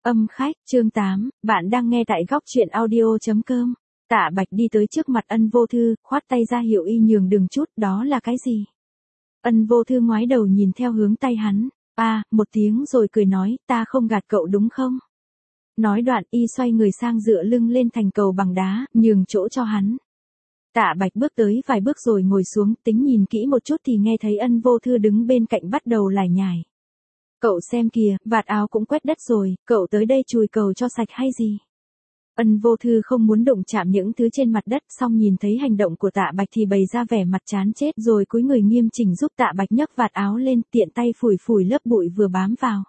Âm khách, chương 8, bạn đang nghe tại góc truyện audio.com. Tạ Bạch đi tới trước mặt Ân Vô Thư, khoát tay ra hiệu y nhường đường chút, đó là cái gì? Ân Vô Thư ngoái đầu nhìn theo hướng tay hắn, một tiếng rồi cười nói, ta không gạt cậu đúng không? Nói đoạn y xoay người sang dựa lưng lên thành cầu bằng đá, nhường chỗ cho hắn. Tạ Bạch bước tới vài bước rồi ngồi xuống, tính nhìn kỹ một chút thì nghe thấy Ân Vô Thư đứng bên cạnh bắt đầu lải nhải. Cậu xem kìa, vạt áo cũng quét đất rồi, cậu tới đây chùi cầu cho sạch hay gì? Ân Vô Thư không muốn đụng chạm những thứ trên mặt đất, xong nhìn thấy hành động của Tạ Bạch thì bày ra vẻ mặt chán chết rồi cúi người nghiêm chỉnh giúp Tạ Bạch nhấc vạt áo lên, tiện tay phủi phủi lớp bụi vừa bám vào.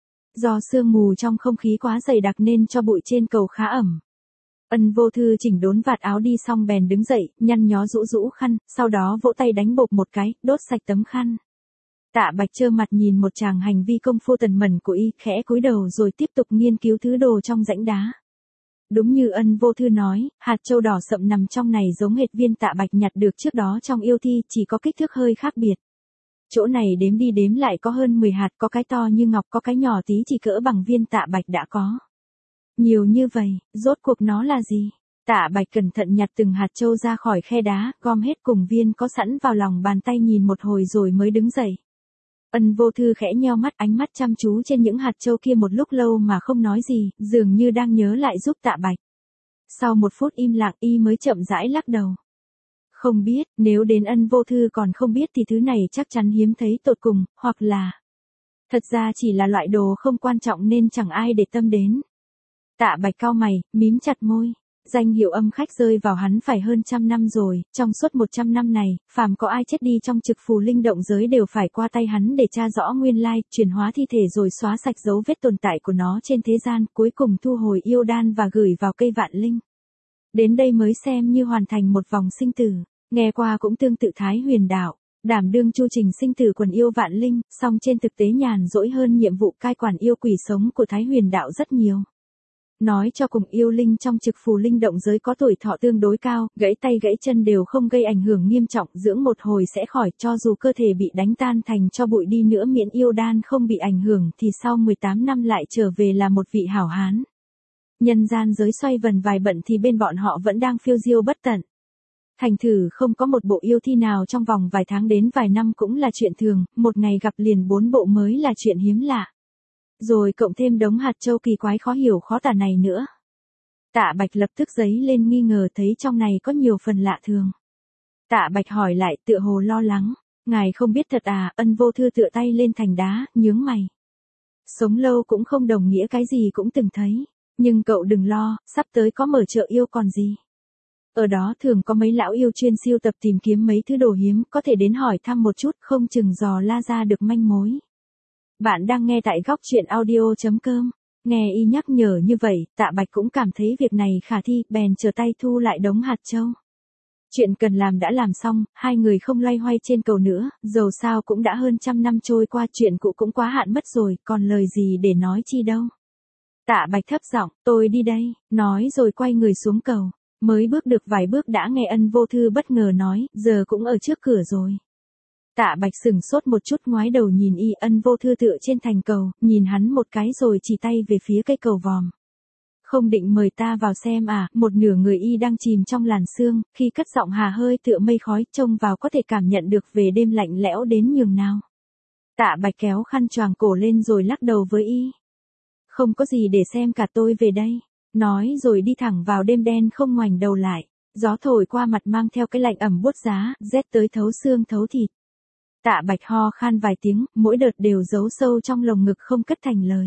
Do sương mù trong không khí quá dày đặc nên cho bụi trên cầu khá ẩm. Ân Vô Thư chỉnh đốn vạt áo đi xong bèn đứng dậy, nhăn nhó rũ rũ khăn, sau đó vỗ tay đánh bộp một cái, đốt sạch tấm khăn. Tạ Bạch trơ mặt nhìn một chàng hành vi công phu tần mẩn của y, khẽ cúi đầu rồi tiếp tục nghiên cứu thứ đồ trong rãnh đá. Đúng như Ân Vô Thư nói, hạt châu đỏ sậm nằm trong này giống hệt viên Tạ Bạch nhặt được trước đó trong yêu thi, chỉ có kích thước hơi khác biệt. Chỗ này đếm đi đếm lại có hơn 10 hạt, có cái to như ngọc, có cái nhỏ tí chỉ cỡ bằng viên Tạ Bạch đã có. Nhiều như vậy, rốt cuộc nó là gì? Tạ Bạch cẩn thận nhặt từng hạt châu ra khỏi khe đá, gom hết cùng viên có sẵn vào lòng bàn tay nhìn một hồi rồi mới đứng dậy. Ân Vô Thư khẽ nheo mắt, ánh mắt chăm chú trên những hạt châu kia một lúc lâu mà không nói gì, dường như đang nhớ lại giúp Tạ Bạch. Sau một phút im lặng y mới chậm rãi lắc đầu. Không biết, nếu đến Ân Vô Thư còn không biết thì thứ này chắc chắn hiếm thấy tột cùng, hoặc là... Thật ra chỉ là loại đồ không quan trọng nên chẳng ai để tâm đến. Tạ Bạch cau mày, mím chặt môi. Danh hiệu âm khách rơi vào hắn phải hơn 100 năm rồi, trong suốt 100 năm này, phàm có ai chết đi trong trực phù linh động giới đều phải qua tay hắn để tra rõ nguyên lai, chuyển hóa thi thể rồi xóa sạch dấu vết tồn tại của nó trên thế gian, cuối cùng thu hồi yêu đan và gửi vào cây vạn linh. Đến đây mới xem như hoàn thành một vòng sinh tử, nghe qua cũng tương tự Thái Huyền đạo, đảm đương chu trình sinh tử quần yêu vạn linh, song trên thực tế nhàn rỗi hơn nhiệm vụ cai quản yêu quỷ sống của Thái Huyền đạo rất nhiều. Nói cho cùng yêu linh trong trực phù linh động giới có tuổi thọ tương đối cao, gãy tay gãy chân đều không gây ảnh hưởng nghiêm trọng, dưỡng một hồi sẽ khỏi, cho dù cơ thể bị đánh tan thành cho bụi đi nữa miễn yêu đan không bị ảnh hưởng thì sau 18 năm lại trở về là một vị hảo hán. Nhân gian giới xoay vần vài bận thì bên bọn họ vẫn đang phiêu diêu bất tận. Thành thử không có một bộ yêu thi nào trong vòng vài tháng đến vài năm cũng là chuyện thường, một ngày gặp liền 4 bộ mới là chuyện hiếm lạ. Rồi cộng thêm đống hạt châu kỳ quái khó hiểu khó tả này nữa. Tạ Bạch lập tức giấy lên nghi ngờ thấy trong này có nhiều phần lạ thường. Tạ Bạch hỏi lại tựa hồ lo lắng. Ngài không biết thật à? Ân Vô Thư tựa tay lên thành đá, nhướng mày. Sống lâu cũng không đồng nghĩa cái gì cũng từng thấy. Nhưng cậu đừng lo, sắp tới có mở chợ yêu còn gì. Ở đó thường có mấy lão yêu chuyên siêu tập tìm kiếm mấy thứ đồ hiếm, có thể đến hỏi thăm một chút, không chừng dò la ra được manh mối. Bạn đang nghe tại góc truyện audio.com. Nghe y nhắc nhở như vậy, Tạ Bạch cũng cảm thấy việc này khả thi, bèn trở tay thu lại đống hạt châu. Chuyện cần làm đã làm xong, hai người không loay hoay trên cầu nữa, dầu sao cũng đã hơn 100 năm trôi qua, chuyện cũ cũng quá hạn mất rồi, còn lời gì để nói chi đâu. Tạ Bạch thấp giọng, tôi đi đây, nói rồi quay người xuống cầu. Mới bước được vài bước đã nghe Ân Vô Thư bất ngờ nói, giờ cũng ở trước cửa rồi. Tạ Bạch sửng sốt một chút ngoái đầu nhìn y. Ân Vô Thư tựa trên thành cầu, nhìn hắn một cái rồi chỉ tay về phía cây cầu vòm. Không định mời ta vào xem à? Một nửa người y đang chìm trong làn sương, khi cất giọng hà hơi tựa mây khói, trông vào có thể cảm nhận được về đêm lạnh lẽo đến nhường nào. Tạ Bạch kéo khăn choàng cổ lên rồi lắc đầu với y. Không có gì để xem cả, tôi về đây. Nói rồi đi thẳng vào đêm đen không ngoảnh đầu lại. Gió thổi qua mặt mang theo cái lạnh ẩm buốt giá, rét tới thấu xương thấu thịt. Tạ Bạch ho khan vài tiếng, mỗi đợt đều giấu sâu trong lồng ngực không cất thành lời.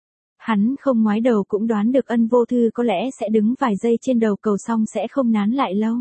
Hắn không ngoái đầu cũng đoán được Ân Vô Thư có lẽ sẽ đứng vài giây trên đầu cầu xong sẽ không nán lại lâu.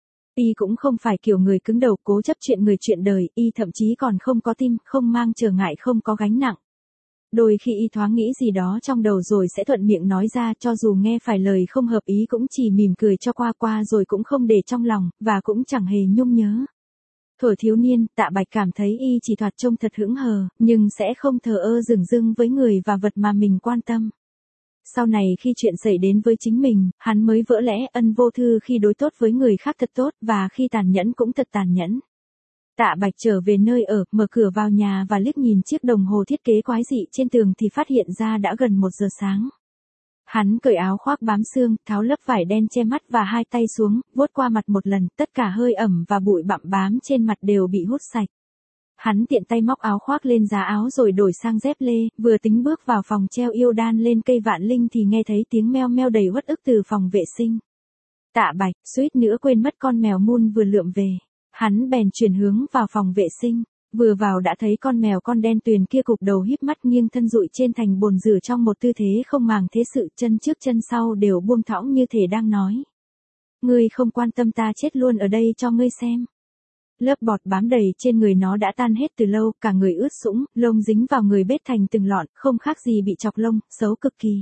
Y cũng không phải kiểu người cứng đầu cố chấp chuyện người chuyện đời, y thậm chí còn không có tim, không mang trở ngại, không có gánh nặng. Đôi khi y thoáng nghĩ gì đó trong đầu rồi sẽ thuận miệng nói ra, cho dù nghe phải lời không hợp ý cũng chỉ mỉm cười cho qua rồi cũng không để trong lòng, và cũng chẳng hề nhung nhớ. Thuở thiếu niên, Tạ Bạch cảm thấy y chỉ thoạt trông thật hững hờ, nhưng sẽ không thờ ơ dửng dưng với người và vật mà mình quan tâm. Sau này khi chuyện xảy đến với chính mình, hắn mới vỡ lẽ. Ân Vô Thư khi đối tốt với người khác thật tốt, và khi tàn nhẫn cũng thật tàn nhẫn. Tạ Bạch trở về nơi ở, mở cửa vào nhà và liếc nhìn chiếc đồng hồ thiết kế quái dị trên tường thì phát hiện ra đã gần 1 giờ sáng. Hắn cởi áo khoác bám xương, tháo lớp vải đen che mắt và hai tay xuống, vuốt qua mặt một lần, tất cả hơi ẩm và bụi bặm bám trên mặt đều bị hút sạch. Hắn tiện tay móc áo khoác lên giá áo rồi đổi sang dép lê, vừa tính bước vào phòng treo yêu đan lên cây vạn linh thì nghe thấy tiếng meo meo đầy uất ức từ phòng vệ sinh. Tạ Bạch, suýt nữa quên mất con mèo mun vừa lượm về. Hắn bèn chuyển hướng vào phòng vệ sinh, vừa vào đã thấy con mèo con đen tuyền kia cụp đầu híp mắt nghiêng thân dụi trên thành bồn rửa trong một tư thế không màng thế sự, chân trước chân sau đều buông thõng như thể đang nói. Ngươi không quan tâm ta chết luôn ở đây cho ngươi xem. Lớp bọt bám đầy trên người nó đã tan hết từ lâu, cả người ướt sũng, lông dính vào người bết thành từng lọn, không khác gì bị chọc lông, xấu cực kỳ.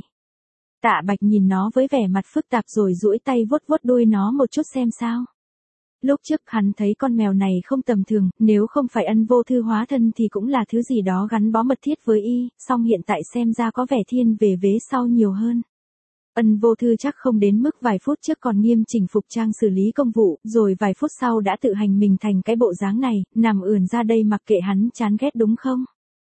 Tạ Bạch nhìn nó với vẻ mặt phức tạp rồi duỗi tay vuốt vuốt đuôi nó một chút xem sao. Lúc trước hắn thấy con mèo này không tầm thường, nếu không phải Ân Vô Thư hóa thân thì cũng là thứ gì đó gắn bó mật thiết với y, song hiện tại xem ra có vẻ thiên về vế sau nhiều hơn. Ân Vô Thư chắc không đến mức vài phút trước còn nghiêm chỉnh phục trang xử lý công vụ, rồi vài phút sau đã tự hành mình thành cái bộ dáng này, nằm ườn ra đây mặc kệ hắn chán ghét đúng không?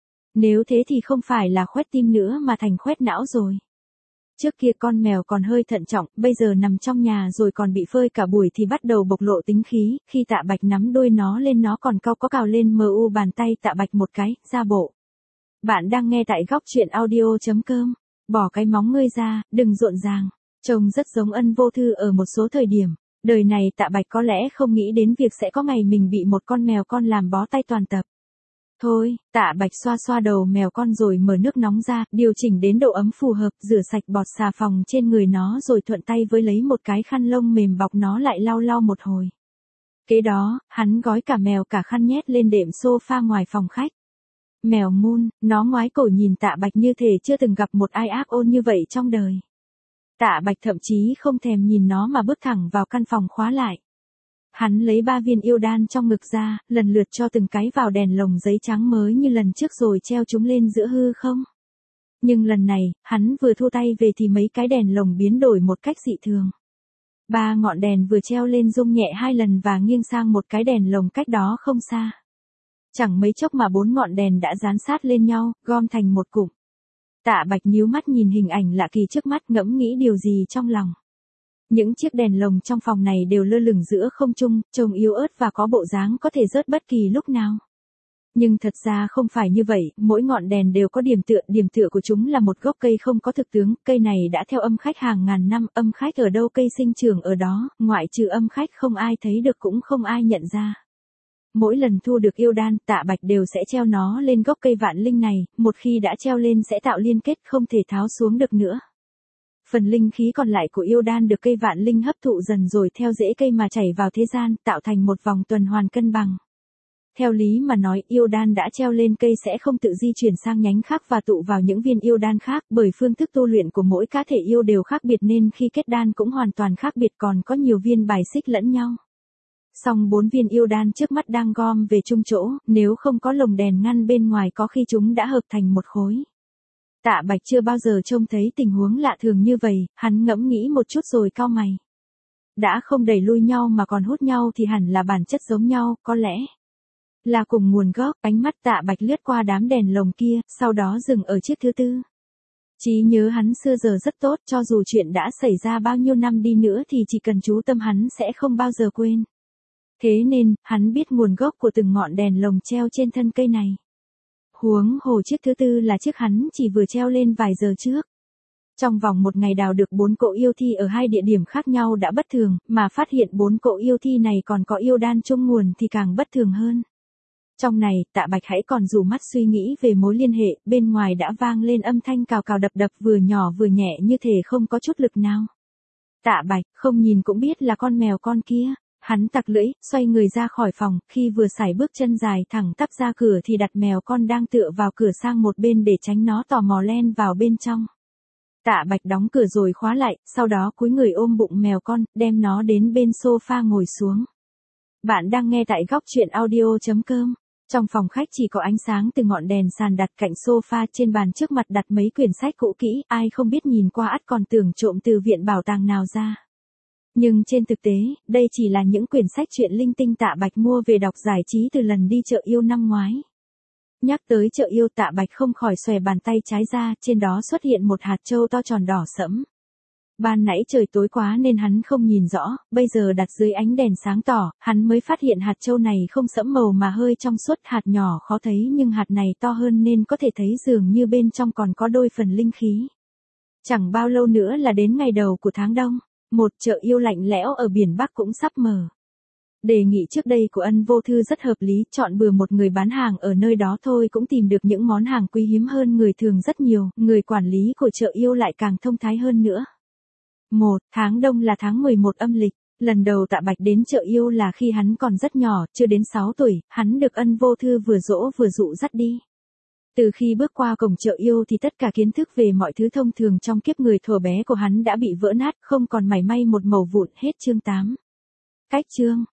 Nếu thế thì không phải là khoét tim nữa mà thành khoét não rồi. Trước kia con mèo còn hơi thận trọng, bây giờ nằm trong nhà rồi còn bị phơi cả buổi thì bắt đầu bộc lộ tính khí, khi Tạ Bạch nắm đuôi nó lên nó còn cào lên mu bàn tay Tạ Bạch một cái, ra bộ. Bạn đang nghe tại góc truyện audio.com. Bỏ cái móng ngươi ra, đừng rộn ràng. Trông rất giống Ân Vô Thư ở một số thời điểm. Đời này Tạ Bạch có lẽ không nghĩ đến việc sẽ có ngày mình bị một con mèo con làm bó tay toàn tập. Thôi, Tạ Bạch xoa xoa đầu mèo con rồi mở nước nóng ra, điều chỉnh đến độ ấm phù hợp, rửa sạch bọt xà phòng trên người nó rồi thuận tay với lấy một cái khăn lông mềm bọc nó lại lau lau một hồi. Kế đó, hắn gói cả mèo cả khăn nhét lên đệm sofa ngoài phòng khách. Mèo mun, nó ngoái cổ nhìn Tạ Bạch như thể chưa từng gặp một ai ác ôn như vậy trong đời. Tạ Bạch thậm chí không thèm nhìn nó mà bước thẳng vào căn phòng khóa lại. Hắn lấy 3 viên yêu đan trong ngực ra, lần lượt cho từng cái vào đèn lồng giấy trắng mới như lần trước rồi treo chúng lên giữa hư không. Nhưng lần này, hắn vừa thu tay về thì mấy cái đèn lồng biến đổi một cách dị thường. 3 ngọn đèn vừa treo lên rung nhẹ 2 lần và nghiêng sang một cái đèn lồng cách đó không xa. Chẳng mấy chốc mà 4 ngọn đèn đã dán sát lên nhau, gom thành một cụm. Tạ Bạch nhíu mắt nhìn hình ảnh lạ kỳ trước mắt ngẫm nghĩ điều gì trong lòng. Những chiếc đèn lồng trong phòng này đều lơ lửng giữa không trung, trông yếu ớt và có bộ dáng có thể rớt bất kỳ lúc nào. Nhưng thật ra không phải như vậy, mỗi ngọn đèn đều có điểm tựa của chúng là một gốc cây không có thực tướng, cây này đã theo âm khách hàng ngàn năm, âm khách ở đâu cây sinh trưởng ở đó, ngoại trừ âm khách không ai thấy được cũng không ai nhận ra. Mỗi lần thu được yêu đan, Tạ Bạch đều sẽ treo nó lên gốc cây vạn linh này, một khi đã treo lên sẽ tạo liên kết không thể tháo xuống được nữa. Phần linh khí còn lại của yêu đan được cây vạn linh hấp thụ dần rồi theo rễ cây mà chảy vào thế gian, tạo thành một vòng tuần hoàn cân bằng. Theo lý mà nói, yêu đan đã treo lên cây sẽ không tự di chuyển sang nhánh khác và tụ vào những viên yêu đan khác, bởi phương thức tu luyện của mỗi cá thể yêu đều khác biệt nên khi kết đan cũng hoàn toàn khác biệt, còn có nhiều viên bài xích lẫn nhau. Song 4 viên yêu đan trước mắt đang gom về chung chỗ, nếu không có lồng đèn ngăn bên ngoài có khi chúng đã hợp thành một khối. Tạ Bạch chưa bao giờ trông thấy tình huống lạ thường như vậy, hắn ngẫm nghĩ một chút rồi cau mày. Đã không đẩy lui nhau mà còn hút nhau thì hẳn là bản chất giống nhau, có lẽ là cùng nguồn gốc. Ánh mắt Tạ Bạch lướt qua đám đèn lồng kia, sau đó dừng ở chiếc thứ 4. Trí nhớ hắn xưa giờ rất tốt, cho dù chuyện đã xảy ra bao nhiêu năm đi nữa thì chỉ cần chú tâm hắn sẽ không bao giờ quên. Thế nên, hắn biết nguồn gốc của từng ngọn đèn lồng treo trên thân cây này. Huống hồ chiếc thứ 4 là chiếc hắn chỉ vừa treo lên vài giờ trước. Trong vòng một ngày đào được 4 cỗ yêu thi ở 2 địa điểm khác nhau đã bất thường, mà phát hiện 4 cỗ yêu thi này còn có yêu đan chung nguồn thì càng bất thường hơn. Trong này, Tạ Bạch hãy còn rủ mắt suy nghĩ về mối liên hệ, bên ngoài đã vang lên âm thanh cào cào đập đập vừa nhỏ vừa nhẹ như thể không có chút lực nào. Tạ Bạch, không nhìn cũng biết là con mèo con kia. Hắn tặc lưỡi, xoay người ra khỏi phòng, khi vừa sải bước chân dài thẳng tắp ra cửa thì đặt mèo con đang tựa vào cửa sang một bên để tránh nó tò mò len vào bên trong. Tạ Bạch đóng cửa rồi khóa lại, sau đó cúi người ôm bụng mèo con, đem nó đến bên sofa ngồi xuống. Bạn đang nghe tại góc truyện audio.com. Trong phòng khách chỉ có ánh sáng từ ngọn đèn sàn đặt cạnh sofa, trên bàn trước mặt đặt mấy quyển sách cũ kỹ, ai không biết nhìn qua ắt còn tưởng trộm từ viện bảo tàng nào ra. Nhưng trên thực tế, đây chỉ là những quyển sách truyện linh tinh Tạ Bạch mua về đọc giải trí từ lần đi chợ yêu năm ngoái. Nhắc tới chợ yêu, Tạ Bạch không khỏi xòe bàn tay trái ra, trên đó xuất hiện một hạt châu to tròn đỏ sẫm. Ban nãy trời tối quá nên hắn không nhìn rõ, bây giờ đặt dưới ánh đèn sáng tỏ, hắn mới phát hiện hạt châu này không sẫm màu mà hơi trong suốt, hạt nhỏ khó thấy nhưng hạt này to hơn nên có thể thấy dường như bên trong còn có đôi phần linh khí. Chẳng bao lâu nữa là đến ngày đầu của tháng đông, một chợ yêu lạnh lẽo ở biển Bắc cũng sắp mở. Đề nghị trước đây của Ân Vô Thư rất hợp lý, chọn bừa một người bán hàng ở nơi đó thôi cũng tìm được những món hàng quý hiếm hơn người thường rất nhiều, người quản lý của chợ yêu lại càng thông thái hơn nữa. Tháng đông là tháng 11 âm lịch, lần đầu Tạ Bạch đến chợ yêu là khi hắn còn rất nhỏ, chưa đến 6 tuổi, hắn được Ân Vô Thư vừa dỗ vừa dụ dắt đi. Từ khi bước qua cổng chợ yêu thì tất cả kiến thức về mọi thứ thông thường trong kiếp người thuở bé của hắn đã bị vỡ nát, không còn mảy may một mẩu vụn. Hết chương 8. Cách chương